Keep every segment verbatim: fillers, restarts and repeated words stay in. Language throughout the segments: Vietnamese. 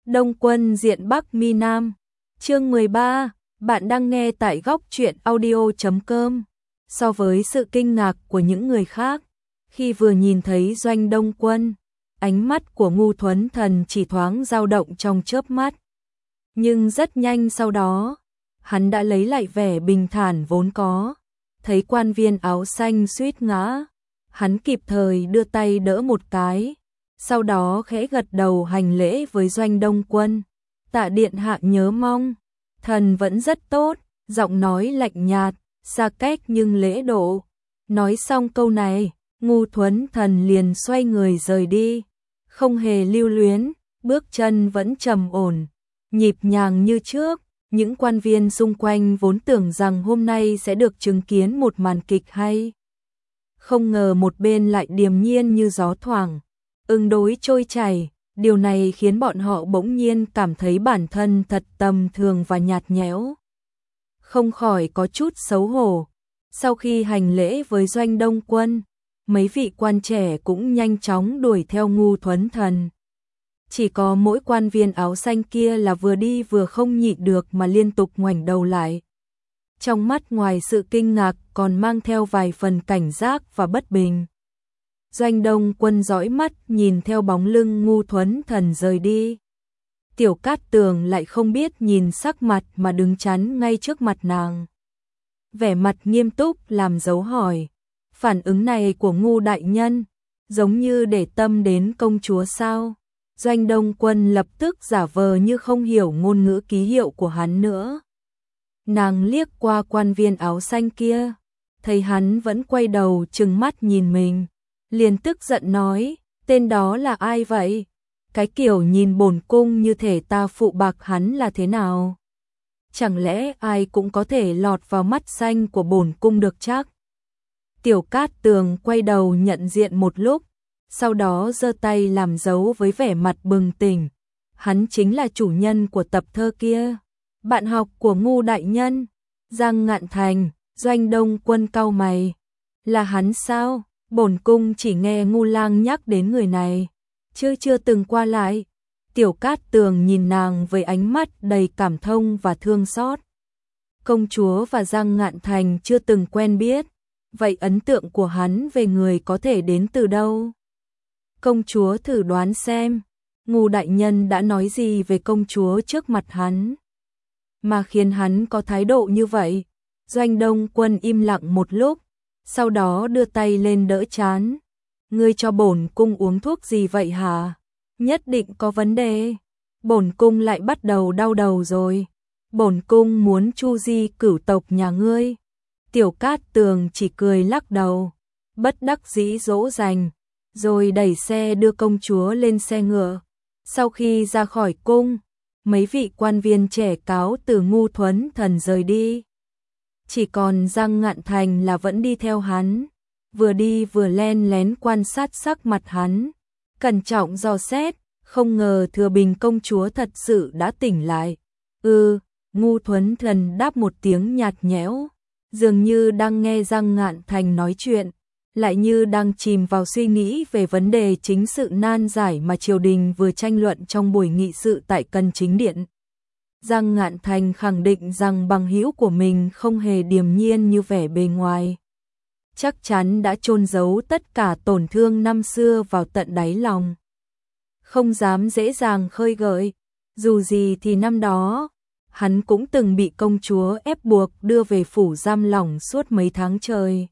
Đông Quân diện Bắc Mi Nam. Chương mười ba, bạn đang nghe tại góc truyện audio chấm com. So với sự kinh ngạc của những người khác, khi vừa nhìn thấy Doanh Đông Quân, ánh mắt của Ngu Thuấn Thần chỉ thoáng dao động trong chớp mắt. Nhưng rất nhanh sau đó, hắn đã lấy lại vẻ bình thản vốn có. Thấy quan viên áo xanh suýt ngã, hắn kịp thời đưa tay đỡ một cái, sau đó khẽ gật đầu hành lễ với Doanh Đông Quân. Tạ điện hạ nhớ mong, thần vẫn rất tốt, giọng nói lạnh nhạt, xa cách nhưng lễ độ. Nói xong câu này, Ngu Thuấn Thần liền xoay người rời đi, không hề lưu luyến, bước chân vẫn trầm ổn, nhịp nhàng như trước. Những quan viên xung quanh vốn tưởng rằng hôm nay sẽ được chứng kiến một màn kịch hay. Không ngờ một bên lại điềm nhiên như gió thoảng, ứng đối trôi chảy. Điều này khiến bọn họ bỗng nhiên cảm thấy bản thân thật tầm thường và nhạt nhẽo. Không khỏi có chút xấu hổ. Sau khi hành lễ với Doanh Đông Quân, mấy vị quan trẻ cũng nhanh chóng đuổi theo Ngu Thuấn Thần. Chỉ có mỗi quan viên áo xanh kia là vừa đi vừa không nhịn được mà liên tục ngoảnh đầu lại. Trong mắt ngoài sự kinh ngạc còn mang theo vài phần cảnh giác và bất bình. Doanh Đông Quân dõi mắt nhìn theo bóng lưng Ngu Thuấn Thần rời đi. Tiểu Cát Tường lại không biết nhìn sắc mặt mà đứng chắn ngay trước mặt nàng. Vẻ mặt nghiêm túc làm dấu hỏi. Phản ứng này của Ngu đại nhân, giống như để tâm đến công chúa sao? Doanh Đông Quân lập tức giả vờ như không hiểu ngôn ngữ ký hiệu của hắn nữa. Nàng liếc qua quan viên áo xanh kia, thấy hắn vẫn quay đầu trừng mắt nhìn mình, liền tức giận nói, tên đó là ai vậy? Cái kiểu nhìn bổn cung như thể ta phụ bạc hắn là thế nào? Chẳng lẽ ai cũng có thể lọt vào mắt xanh của bổn cung được chắc? Tiểu Cát Tường quay đầu nhận diện một lúc, sau đó giơ tay làm dấu với vẻ mặt bừng tỉnh. Hắn chính là chủ nhân của tập thơ kia, bạn học của Ngu đại nhân, Giang Ngạn Thành. Doanh Đông Quân cau mày, là hắn sao? Bổn cung chỉ nghe Ngu lang nhắc đến người này, chưa chưa từng qua lại. Tiểu Cát Tường nhìn nàng với ánh mắt đầy cảm thông và thương xót. Công chúa và Giang Ngạn Thành chưa từng quen biết, vậy ấn tượng của hắn về người có thể đến từ đâu? Công chúa thử đoán xem, Ngu đại nhân đã nói gì về công chúa trước mặt hắn, mà khiến hắn có thái độ như vậy? Doanh Đông Quân im lặng một lúc, sau đó đưa tay lên đỡ trán. Ngươi cho bổn cung uống thuốc gì vậy hả? Nhất định có vấn đề. Bổn cung lại bắt đầu đau đầu rồi. Bổn cung muốn chu di cửu tộc nhà ngươi. Tiểu Cát Tường chỉ cười lắc đầu, bất đắc dĩ dỗ dành, rồi đẩy xe đưa công chúa lên xe ngựa. Sau khi ra khỏi cung, mấy vị quan viên trẻ cáo từ Ngu Thuấn Thần rời đi. Chỉ còn Giang Ngạn Thành là vẫn đi theo hắn, vừa đi vừa len lén quan sát sắc mặt hắn, cẩn trọng dò xét, không ngờ Thừa Bình công chúa thật sự đã tỉnh lại. Ừ, Ngu Thuấn Thần đáp một tiếng nhạt nhẽo, dường như đang nghe Giang Ngạn Thành nói chuyện, lại như đang chìm vào suy nghĩ về vấn đề chính sự nan giải mà triều đình vừa tranh luận trong buổi nghị sự tại Cân Chính Điện. Giang Ngạn Thành khẳng định rằng bằng hữu của mình không hề điềm nhiên như vẻ bề ngoài. Chắc chắn đã chôn giấu tất cả tổn thương năm xưa vào tận đáy lòng, không dám dễ dàng khơi gợi. Dù gì thì năm đó, hắn cũng từng bị công chúa ép buộc đưa về phủ giam lỏng suốt mấy tháng trời.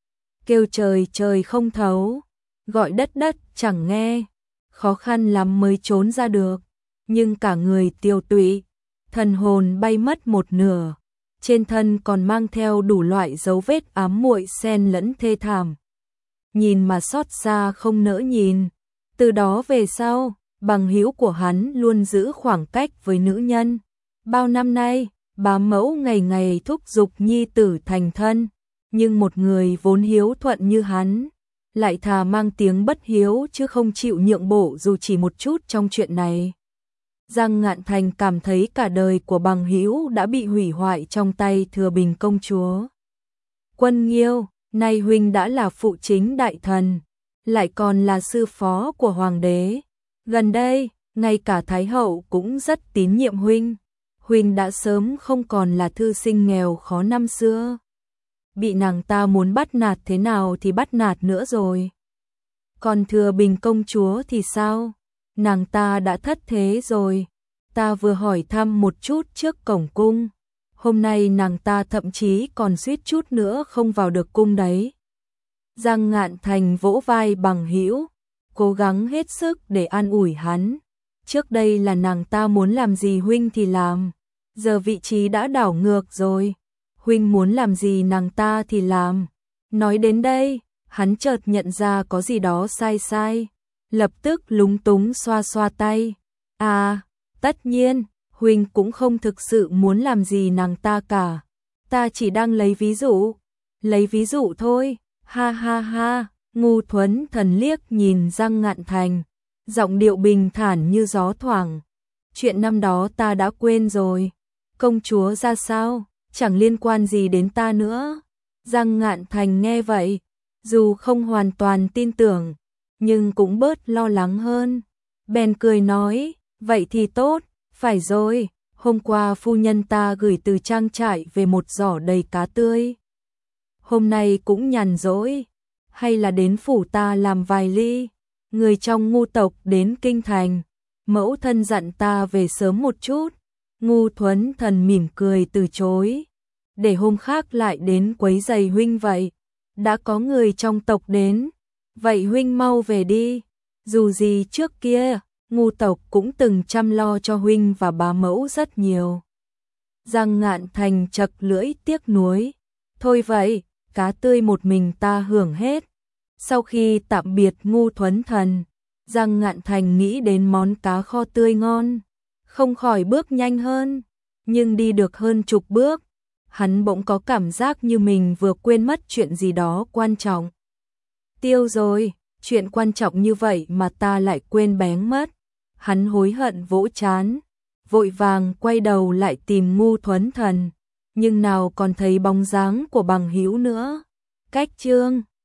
Kêu trời trời không thấu, gọi đất đất chẳng nghe, khó khăn lắm mới trốn ra được, nhưng cả người tiêu tụy, thần hồn bay mất một nửa, trên thân còn mang theo đủ loại dấu vết ám muội xen lẫn thê thảm. Nhìn mà xót xa không nỡ nhìn. Từ đó về sau, bằng hữu của hắn luôn giữ khoảng cách với nữ nhân. Bao năm nay, bá mẫu ngày ngày thúc giục nhi tử thành thân, nhưng một người vốn hiếu thuận như hắn, lại thà mang tiếng bất hiếu chứ không chịu nhượng bộ dù chỉ một chút trong chuyện này. Giang Ngạn Thành cảm thấy cả đời của bằng hữu đã bị hủy hoại trong tay Thừa Bình công chúa. Quân Nghiêu, nay huynh đã là phụ chính đại thần, lại còn là sư phó của hoàng đế. Gần đây, ngay cả Thái hậu cũng rất tín nhiệm huynh. Huynh đã sớm không còn là thư sinh nghèo khó năm xưa. Bị nàng ta muốn bắt nạt thế nào thì bắt nạt nữa rồi. Còn Thừa Bình công chúa thì sao? Nàng ta đã thất thế rồi. Ta vừa hỏi thăm một chút trước cổng cung. Hôm nay nàng ta thậm chí còn suýt chút nữa không vào được cung đấy. Giang Ngạn Thành vỗ vai Bằng Hữu, cố gắng hết sức để an ủi hắn. Trước đây là nàng ta muốn làm gì huynh thì làm. Giờ vị trí đã đảo ngược rồi. Huynh muốn làm gì nàng ta thì làm. Nói đến đây, hắn chợt nhận ra có gì đó sai sai. Lập tức lúng túng xoa xoa tay. À, tất nhiên, huynh cũng không thực sự muốn làm gì nàng ta cả. Ta chỉ đang lấy ví dụ. Lấy ví dụ thôi, ha ha ha. Ngu Thuấn Thần liếc nhìn Giang Ngạn Thành, giọng điệu bình thản như gió thoảng. Chuyện năm đó ta đã quên rồi. Công chúa ra sao, chẳng liên quan gì đến ta nữa. Giang Ngạn Thành nghe vậy, dù không hoàn toàn tin tưởng, nhưng cũng bớt lo lắng hơn. Bèn cười nói, vậy thì tốt, phải rồi, hôm qua phu nhân ta gửi từ trang trại về một giỏ đầy cá tươi. Hôm nay cũng nhàn rỗi, hay là đến phủ ta làm vài ly. Người trong Ngu tộc đến kinh thành, mẫu thân dặn ta về sớm một chút. Ngu Thuấn Thần mỉm cười từ chối, để hôm khác lại đến quấy giày huynh vậy. Đã có người trong tộc đến, vậy huynh mau về đi. Dù gì trước kia, Ngu tộc cũng từng chăm lo cho huynh và bá mẫu rất nhiều. Giang Ngạn Thành chật lưỡi tiếc nuối, thôi vậy, cá tươi một mình ta hưởng hết. Sau khi tạm biệt Ngu Thuấn Thần, Giang Ngạn Thành nghĩ đến món cá kho tươi ngon, không khỏi bước nhanh hơn, nhưng đi được hơn chục bước, hắn bỗng có cảm giác như mình vừa quên mất chuyện gì đó quan trọng. Tiêu rồi, chuyện quan trọng như vậy mà ta lại quên bén mất. Hắn hối hận vỗ trán, vội vàng quay đầu lại tìm Ngu Thuấn Thần, nhưng nào còn thấy bóng dáng của Bằng Hữu nữa. Cách chương